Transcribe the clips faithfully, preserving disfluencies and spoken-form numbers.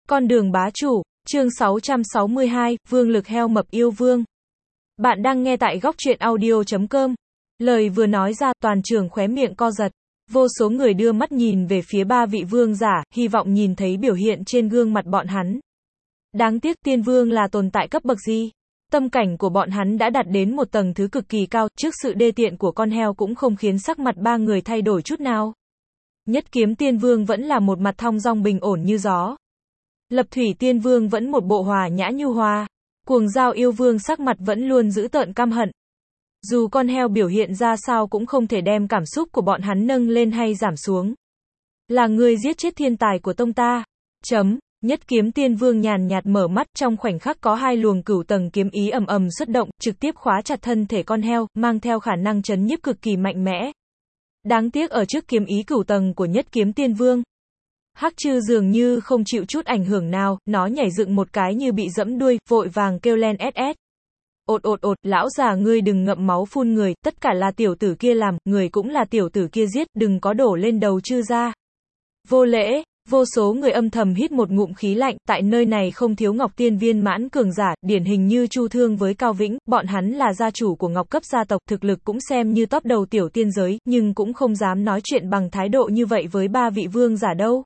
Con đường bá chủ, chương sáu trăm sáu mươi hai, Vương lực heo mập yêu vương. Bạn đang nghe tại góc truyện audio chấm com. Lời vừa nói ra, toàn trường khóe miệng co giật. Vô số người đưa mắt nhìn về phía ba vị vương giả, hy vọng nhìn thấy biểu hiện trên gương mặt bọn hắn. Đáng tiếc tiên vương là tồn tại cấp bậc gì? Tâm cảnh của bọn hắn đã đạt đến một tầng thứ cực kỳ cao, trước sự đê tiện của con heo cũng không khiến sắc mặt ba người thay đổi chút nào. Nhất kiếm tiên vương vẫn là một mặt thong dong bình ổn như gió. Lập thủy tiên vương vẫn một bộ hòa nhã nhu hòa. Cuồng dao yêu vương sắc mặt vẫn luôn giữ tợn căm hận. Dù con heo biểu hiện ra sao cũng không thể đem cảm xúc của bọn hắn nâng lên hay giảm xuống. Là người giết chết thiên tài của tông ta. Chấm. Nhất kiếm tiên vương nhàn nhạt mở mắt, trong khoảnh khắc có hai luồng cửu tầng kiếm ý ầm ầm xuất động, trực tiếp khóa chặt thân thể con heo, mang theo khả năng chấn nhiếp cực kỳ mạnh mẽ. Đáng tiếc ở trước kiếm ý cửu tầng của nhất kiếm tiên vương, Hắc Trư dường như không chịu chút ảnh hưởng nào, nó nhảy dựng một cái như bị dẫm đuôi, vội vàng kêu lên ét ét. Ột ột ột, lão già ngươi đừng ngậm máu phun người, tất cả là tiểu tử kia làm, người cũng là tiểu tử kia giết, đừng có đổ lên đầu Trư gia. Vô lễ. Vô số người âm thầm hít một ngụm khí lạnh, tại nơi này không thiếu Ngọc Tiên viên mãn cường giả, điển hình như Chu Thương với Cao Vĩnh, bọn hắn là gia chủ của Ngọc cấp gia tộc, thực lực cũng xem như top đầu tiểu tiên giới, nhưng cũng không dám nói chuyện bằng thái độ như vậy với ba vị vương giả đâu.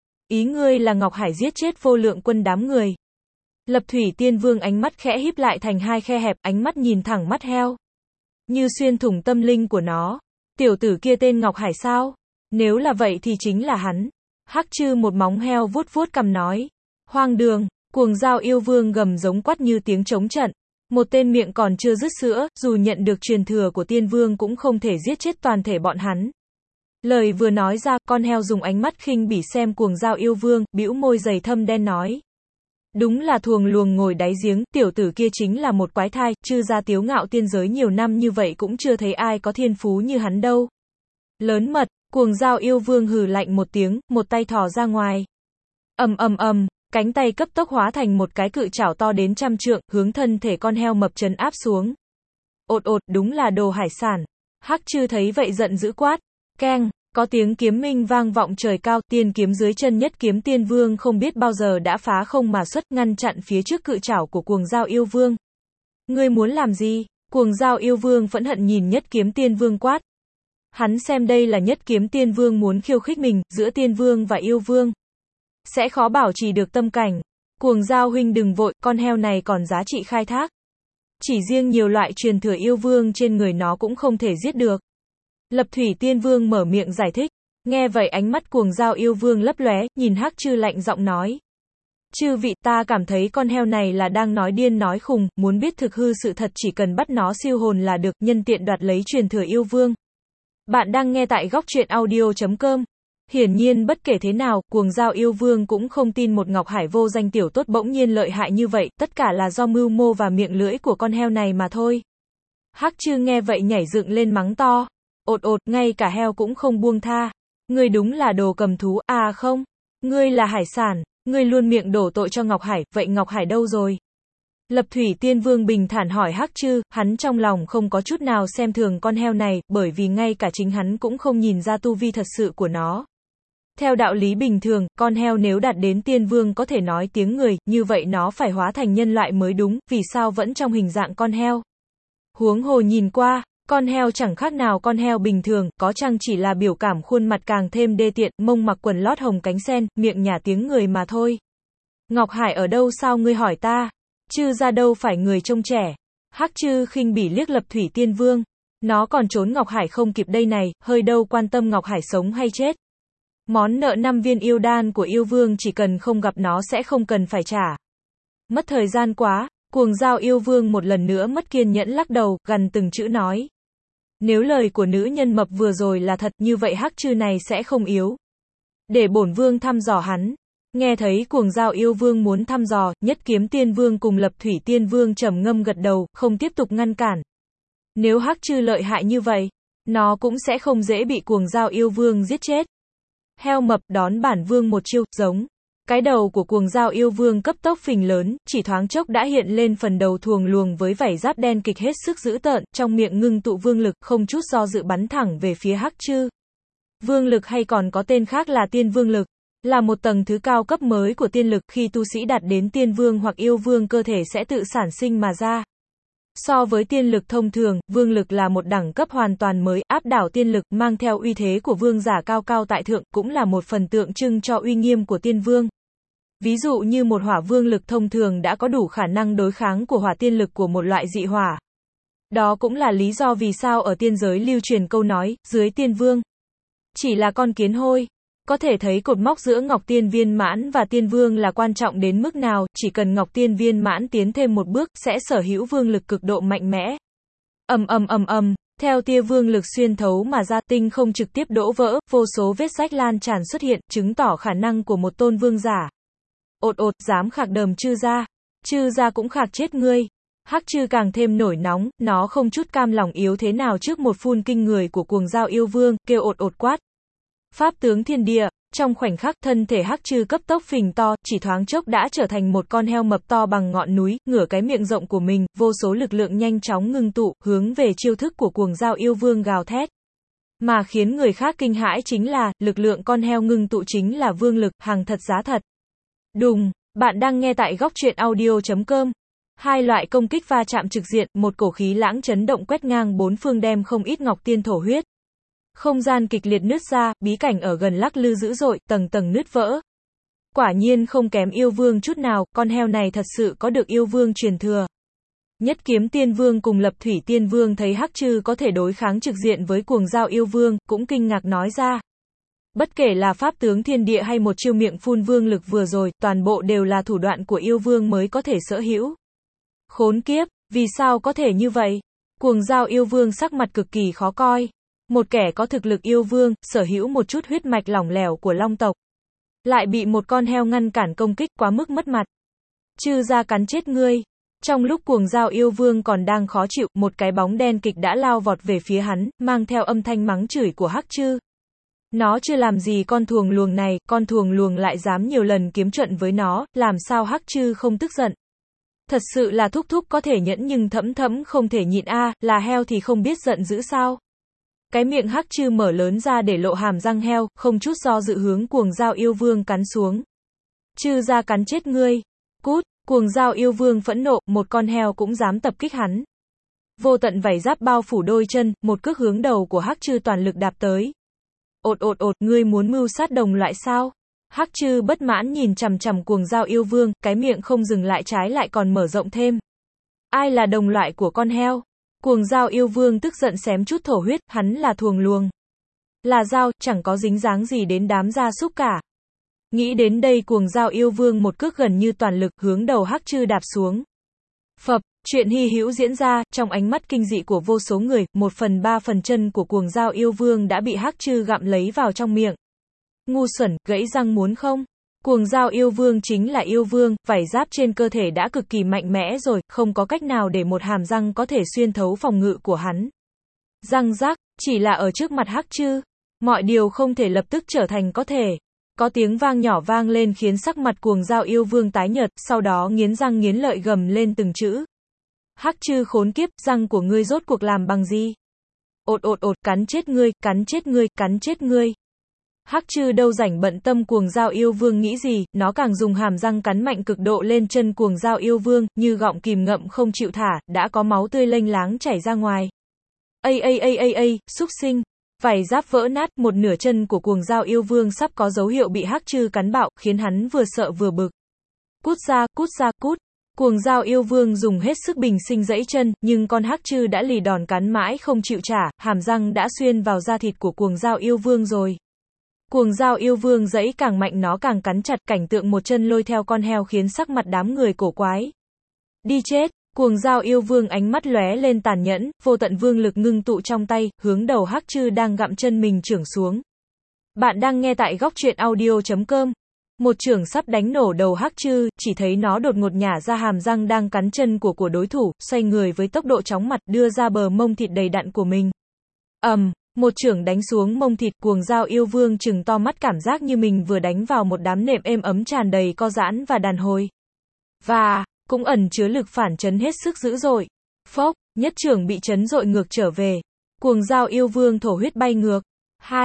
Ý ngươi là Ngọc Hải giết chết vô lượng quân đám người. Lập thủy tiên vương ánh mắt khẽ híp lại thành hai khe hẹp, ánh mắt nhìn thẳng mắt heo. Như xuyên thủng tâm linh của nó. Tiểu tử kia tên Ngọc Hải sao? Nếu là vậy thì chính là hắn. Hắc Trư một móng heo vuốt vuốt cằm nói. Hoang đường. Cuồng dao yêu vương gầm giống quát như tiếng trống trận. Một tên miệng còn chưa dứt sữa, dù nhận được truyền thừa của tiên vương cũng không thể giết chết toàn thể bọn hắn. Lời vừa nói ra, con heo dùng ánh mắt khinh bỉ xem cuồng dao yêu vương, bĩu môi dày thâm đen nói. Đúng là thuồng luồng ngồi đáy giếng, tiểu tử kia chính là một quái thai, Trư gia tiếu ngạo tiên giới nhiều năm như vậy cũng chưa thấy ai có thiên phú như hắn đâu. Lớn mật. Cuồng dao yêu vương hừ lạnh một tiếng, một tay thò ra ngoài. Ầm ầm ầm, cánh tay cấp tốc hóa thành một cái cự chảo to đến trăm trượng, hướng thân thể con heo mập trấn áp xuống. Ột ột, đúng là đồ hải sản. Hắc Trư thấy vậy giận dữ quát. Keng, có tiếng kiếm minh vang vọng trời cao, tiên kiếm dưới chân nhất kiếm tiên vương không biết bao giờ đã phá không mà xuất, ngăn chặn phía trước cự chảo của cuồng dao yêu vương. Ngươi muốn làm gì? Cuồng dao yêu vương phẫn hận nhìn nhất kiếm tiên vương quát. Hắn xem đây là nhất kiếm tiên vương muốn khiêu khích mình, giữa tiên vương và yêu vương. Sẽ khó bảo trì được tâm cảnh. Cuồng dao huynh đừng vội, con heo này còn giá trị khai thác. Chỉ riêng nhiều loại truyền thừa yêu vương trên người nó cũng không thể giết được. Lập thủy tiên vương mở miệng giải thích. Nghe vậy ánh mắt cuồng dao yêu vương lấp lóe, nhìn Hắc Trư lạnh giọng nói. Chư vị, ta cảm thấy con heo này là đang nói điên nói khùng, muốn biết thực hư sự thật chỉ cần bắt nó siêu hồn là được, nhân tiện đoạt lấy truyền thừa yêu vương. Bạn đang nghe tại góc truyện audio chấm com. Hiển nhiên bất kể thế nào, cuồng dao yêu vương cũng không tin một Ngọc Hải vô danh tiểu tốt bỗng nhiên lợi hại như vậy, tất cả là do mưu mô và miệng lưỡi của con heo này mà thôi. Hắc Trư nghe vậy nhảy dựng lên mắng to. Ột ột, ngay cả heo cũng không buông tha. Ngươi đúng là đồ cầm thú, à không? Ngươi là hải sản, ngươi luôn miệng đổ tội cho Ngọc Hải, vậy Ngọc Hải đâu rồi? Lập thủy tiên vương bình thản hỏi Hắc Trư, hắn trong lòng không có chút nào xem thường con heo này, bởi vì ngay cả chính hắn cũng không nhìn ra tu vi thật sự của nó. Theo đạo lý bình thường, con heo nếu đạt đến tiên vương có thể nói tiếng người, như vậy nó phải hóa thành nhân loại mới đúng, vì sao vẫn trong hình dạng con heo? Huống hồ nhìn qua, con heo chẳng khác nào con heo bình thường, có chăng chỉ là biểu cảm khuôn mặt càng thêm đê tiện, mông mặc quần lót hồng cánh sen, miệng nhả tiếng người mà thôi. Ngọc Hải ở đâu sao ngươi hỏi ta? Trư gia đâu phải người trông trẻ. Hắc Trư khinh bỉ liếc Lập thủy tiên vương. Nó còn trốn Ngọc Hải không kịp đây này, hơi đâu quan tâm Ngọc Hải sống hay chết. Món nợ năm viên yêu đan của yêu vương chỉ cần không gặp nó sẽ không cần phải trả. Mất thời gian quá. Cuồng dao yêu vương một lần nữa mất kiên nhẫn lắc đầu, gằn từng chữ nói. Nếu lời của nữ nhân mập vừa rồi là thật, như vậy Hắc Trư này sẽ không yếu. Để bổn vương thăm dò hắn. Nghe thấy cuồng dao yêu vương muốn thăm dò, nhất kiếm tiên vương cùng lập thủy tiên vương trầm ngâm gật đầu, không tiếp tục ngăn cản. Nếu Hắc Trư lợi hại như vậy, nó cũng sẽ không dễ bị cuồng dao yêu vương giết chết. Heo mập đón bản vương một chiêu, giống. Cái đầu của cuồng dao yêu vương cấp tốc phình lớn, chỉ thoáng chốc đã hiện lên phần đầu thuồng luồng với vảy giáp đen kịch hết sức dữ tợn, trong miệng ngưng tụ vương lực, không chút do dự bắn thẳng về phía Hắc Trư. Vương lực hay còn có tên khác là tiên vương lực. là một tầng thứ cao cấp mới của tiên lực, khi tu sĩ đạt đến tiên vương hoặc yêu vương cơ thể sẽ tự sản sinh mà ra. So với tiên lực thông thường, vương lực là một đẳng cấp hoàn toàn mới, áp đảo tiên lực, mang theo uy thế của vương giả cao cao tại thượng, cũng là một phần tượng trưng cho uy nghiêm của tiên vương. Ví dụ như một hỏa vương lực thông thường đã có đủ khả năng đối kháng của hỏa tiên lực của một loại dị hỏa. Đó cũng là lý do vì sao ở tiên giới lưu truyền câu nói, dưới tiên vương chỉ là con kiến hôi. Có thể thấy cột mốc giữa Ngọc Tiên Viên Mãn và Tiên Vương là quan trọng đến mức nào, chỉ cần Ngọc Tiên Viên Mãn tiến thêm một bước, sẽ sở hữu vương lực cực độ mạnh mẽ. Ầm ầm ầm ầm, theo tia vương lực xuyên thấu mà ra, tinh không trực tiếp đổ vỡ, vô số vết rách lan tràn xuất hiện, chứng tỏ khả năng của một tôn vương giả. Ột ột, dám khạc đờm chư gia. Chư gia cũng khạc chết ngươi. Hắc chư càng thêm nổi nóng, nó không chút cam lòng yếu thế nào trước một phun kinh người của cuồng dao yêu vương, kêu ột ột quát. Pháp tướng thiên địa, trong khoảnh khắc thân thể hắc chư cấp tốc phình to, chỉ thoáng chốc đã trở thành một con heo mập to bằng ngọn núi, ngửa cái miệng rộng của mình, vô số lực lượng nhanh chóng ngưng tụ, hướng về chiêu thức của cuồng dao yêu vương gào thét. Mà khiến người khác kinh hãi chính là, lực lượng con heo ngưng tụ chính là vương lực, hàng thật giá thật. Đùng, bạn đang nghe tại góc truyện audio chấm com. Hai loại công kích va chạm trực diện, một cổ khí lãng chấn động quét ngang bốn phương đem không ít ngọc tiên thổ huyết. Không gian kịch liệt nứt ra, bí cảnh ở gần lắc lư dữ dội, tầng tầng nứt vỡ. Quả nhiên không kém yêu vương chút nào, con heo này thật sự có được yêu vương truyền thừa. Nhất kiếm tiên vương cùng lập thủy tiên vương thấy hắc chư có thể đối kháng trực diện với cuồng dao yêu vương, cũng kinh ngạc nói ra. Bất kể là pháp tướng thiên địa hay một chiêu miệng phun vương lực vừa rồi, toàn bộ đều là thủ đoạn của yêu vương mới có thể sở hữu. Khốn kiếp, vì sao có thể như vậy? Cuồng dao yêu vương sắc mặt cực kỳ khó coi. Một kẻ có thực lực yêu vương, sở hữu một chút huyết mạch lỏng lẻo của long tộc, lại bị một con heo ngăn cản công kích, quá mức mất mặt. Chư gia cắn chết ngươi. Trong lúc cuồng dao yêu vương còn đang khó chịu, một cái bóng đen kịch đã lao vọt về phía hắn, mang theo âm thanh mắng chửi của hắc chư. Nó chưa làm gì con thuồng luồng này, con thuồng luồng lại dám nhiều lần kiếm trận với nó, làm sao hắc chư không tức giận. Thật sự là thúc thúc có thể nhẫn nhưng thẫm thẫm không thể nhịn a, à, là heo thì không biết giận dữ sao. Cái miệng hắc chư mở lớn ra để lộ hàm răng heo, không chút do dự hướng cuồng dao yêu vương cắn xuống. Chư gia cắn chết ngươi. Cút, cuồng dao yêu vương phẫn nộ, một con heo cũng dám tập kích hắn. Vô tận vảy giáp bao phủ đôi chân, một cước hướng đầu của hắc chư toàn lực đạp tới. Ột ột ột, ngươi muốn mưu sát đồng loại sao? Hắc chư bất mãn nhìn chằm chằm cuồng dao yêu vương, cái miệng không dừng lại trái lại còn mở rộng thêm. Ai là đồng loại của con heo? Cuồng dao yêu vương tức giận xém chút thổ huyết, hắn là thuồng luồng. Là dao, chẳng có dính dáng gì đến đám gia súc cả. Nghĩ đến đây cuồng dao yêu vương một cước gần như toàn lực hướng đầu hắc chư đạp xuống. Phập, chuyện hy hữu diễn ra, trong ánh mắt kinh dị của vô số người, một phần ba phần chân của cuồng dao yêu vương đã bị hắc chư gặm lấy vào trong miệng. Ngu xuẩn, gãy răng muốn không? Cuồng dao yêu vương chính là yêu vương, vảy giáp trên cơ thể đã cực kỳ mạnh mẽ rồi, không có cách nào để một hàm răng có thể xuyên thấu phòng ngự của hắn. Răng rắc, chỉ là ở trước mặt hắc chư, mọi điều không thể lập tức trở thành có thể. Có tiếng vang nhỏ vang lên khiến sắc mặt cuồng dao yêu vương tái nhợt, sau đó nghiến răng nghiến lợi gầm lên từng chữ. Hắc chư khốn kiếp, răng của ngươi rốt cuộc làm bằng gì? Ột ột ột, cắn chết ngươi, cắn chết ngươi, cắn chết ngươi. Hắc chư đâu rảnh bận tâm cuồng dao yêu vương nghĩ gì, nó càng dùng hàm răng cắn mạnh cực độ lên chân cuồng dao yêu vương, như gọng kìm ngậm không chịu thả, đã có máu tươi lênh láng chảy ra ngoài. Ây ây ây ây ây, xúc sinh. Vảy giáp vỡ nát, một nửa chân của cuồng dao yêu vương sắp có dấu hiệu bị hắc chư cắn bạo, khiến hắn vừa sợ vừa bực. Cút ra, cút ra, cút. Cuồng dao yêu vương dùng hết sức bình sinh giãy chân, nhưng con hắc chư đã lì đòn cắn mãi không chịu trả, hàm răng đã xuyên vào da thịt của cuồng dao yêu vương rồi. Cuồng dao yêu vương giãy càng mạnh nó càng cắn chặt, cảnh tượng một chân lôi theo con heo khiến sắc mặt đám người cổ quái. Đi chết. Cuồng dao yêu vương ánh mắt lóe lên tàn nhẫn, vô tận vương lực ngưng tụ trong tay, hướng đầu hắc chư đang gặm chân mình chưởng xuống. Bạn đang nghe tại góc truyện audio chấm com. Một chưởng sắp đánh nổ đầu hắc chư, chỉ thấy nó đột ngột nhả ra hàm răng đang cắn chân của của đối thủ, xoay người với tốc độ chóng mặt, đưa ra bờ mông thịt đầy đặn của mình. Ầm, um, một chưởng đánh xuống mông thịt, cuồng dao yêu vương trừng to mắt cảm giác như mình vừa đánh vào một đám nệm êm ấm tràn đầy co giãn và đàn hồi. Và cũng ẩn chứa lực phản chấn hết sức dữ dội. Phốc, nhất chưởng bị chấn dội ngược trở về. Cuồng dao yêu vương thổ huyết bay ngược. Hai,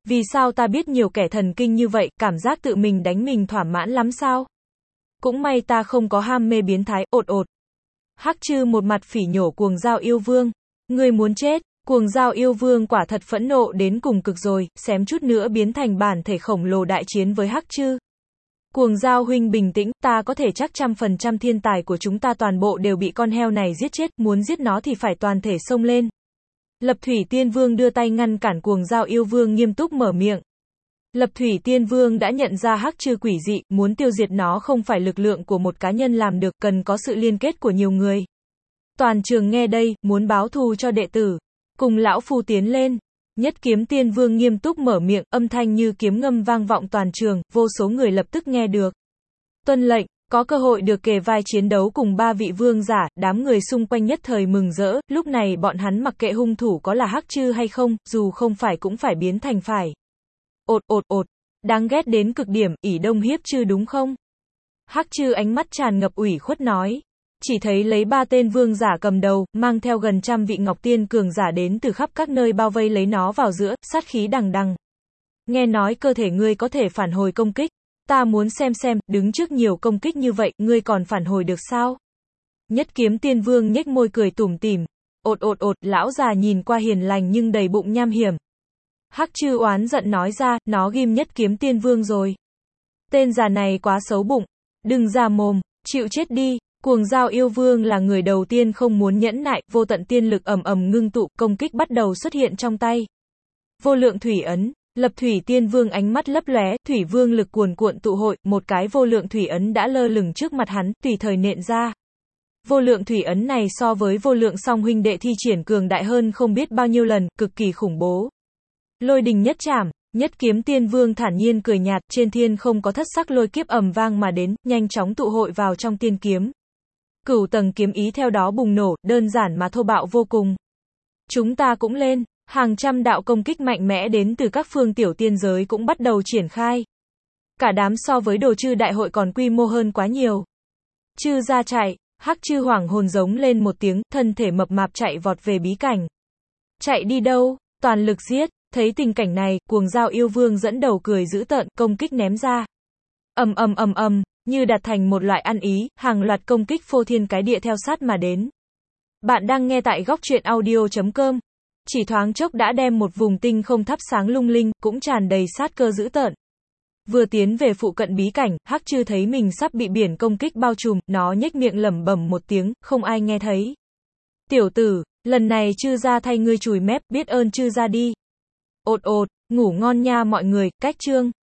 Vì sao ta biết nhiều kẻ thần kinh như vậy, cảm giác tự mình đánh mình thỏa mãn lắm sao? Cũng may ta không có ham mê biến thái, ột ột. Hắc Chư một mặt phỉ nhổ Cuồng Dao yêu vương. Ngươi muốn chết, Cuồng Dao yêu vương quả thật phẫn nộ đến cùng cực rồi, xém chút nữa biến thành bản thể khổng lồ đại chiến với Hắc Chư. Cuồng Dao huynh bình tĩnh, ta có thể chắc trăm phần trăm thiên tài của chúng ta toàn bộ đều bị con heo này giết chết, muốn giết nó thì phải toàn thể xông lên. Lập Thủy Tiên Vương đưa tay ngăn cản Cuồng Dao yêu vương nghiêm túc mở miệng. Lập Thủy Tiên Vương đã nhận ra Hắc Chư quỷ dị, muốn tiêu diệt nó không phải lực lượng của một cá nhân làm được, cần có sự liên kết của nhiều người. Toàn trường nghe đây, muốn báo thù cho đệ tử. Cùng lão phu tiến lên. Nhất Kiếm Tiên Vương nghiêm túc mở miệng, âm thanh như kiếm ngâm vang vọng toàn trường, vô số người lập tức nghe được. Tuân lệnh, có cơ hội được kề vai chiến đấu cùng ba vị vương giả, đám người xung quanh nhất thời mừng rỡ, lúc này bọn hắn mặc kệ hung thủ có là Hắc Chư hay không, dù không phải cũng phải biến thành phải. Ột ột ột, đáng ghét đến cực điểm, ỷ đông hiếp Chư đúng không? Hắc Chư ánh mắt tràn ngập ủy khuất nói. Chỉ thấy lấy ba tên vương giả cầm đầu, mang theo gần trăm vị Ngọc Tiên cường giả đến từ khắp các nơi bao vây lấy nó vào giữa, sát khí đằng đằng. Nghe nói cơ thể ngươi có thể phản hồi công kích. Ta muốn xem xem, đứng trước nhiều công kích như vậy, ngươi còn phản hồi được sao? Nhất Kiếm Tiên Vương nhếch môi cười tủm tỉm. Ột ột ột, lão già nhìn qua hiền lành nhưng đầy bụng nham hiểm. Hắc Chư oán giận nói ra, nó ghim Nhất Kiếm Tiên Vương rồi. Tên già này quá xấu bụng. Đừng ra mồm, chịu chết đi. Cuồng Dao yêu vương là người đầu tiên không muốn nhẫn nại, vô tận tiên lực ầm ầm ngưng tụ, công kích bắt đầu xuất hiện trong tay. Vô lượng thủy ấn, Lập Thủy Tiên Vương ánh mắt lấp lóe, thủy vương lực cuồn cuộn tụ hội, một cái vô lượng thủy ấn đã lơ lửng trước mặt hắn, tùy thời nện ra. Vô lượng thủy ấn này so với vô lượng song huynh đệ thi triển cường đại hơn không biết bao nhiêu lần, cực kỳ khủng bố. Lôi đình nhất trảm, Nhất Kiếm Tiên Vương thản nhiên cười nhạt, trên thiên không có thất sắc lôi kiếp ầm vang mà đến, nhanh chóng tụ hội vào trong tiên kiếm. Cửu tầng kiếm ý theo đó bùng nổ, đơn giản mà thô bạo vô cùng. Chúng ta cũng lên, hàng trăm đạo công kích mạnh mẽ đến từ các phương tiểu tiên giới cũng bắt đầu triển khai. Cả đám so với Đồ Chư đại hội còn quy mô hơn quá nhiều. Chư ra chạy, Hắc Chư hoảng hồn giống lên một tiếng, thân thể mập mạp chạy vọt về bí cảnh. Chạy đi đâu, toàn lực giết, thấy tình cảnh này, Cuồng Dao yêu vương dẫn đầu cười dữ tợn, công kích ném ra. Ầm ầm ầm ầm. Như đạt thành một loại ăn ý, hàng loạt công kích phô thiên cái địa theo sát mà đến. Bạn đang nghe tại góc truyện audio chấm com. Chỉ thoáng chốc đã đem một vùng tinh không thắp sáng lung linh, cũng tràn đầy sát cơ dữ tợn. Vừa tiến về phụ cận bí cảnh, Hắc Chư thấy mình sắp bị biển công kích bao trùm, nó nhếch miệng lẩm bẩm một tiếng, không ai nghe thấy. Tiểu tử, lần này Chư gia thay ngươi chùi mép, biết ơn Chư gia đi. Ột ột, ngủ ngon nha mọi người, cách chương.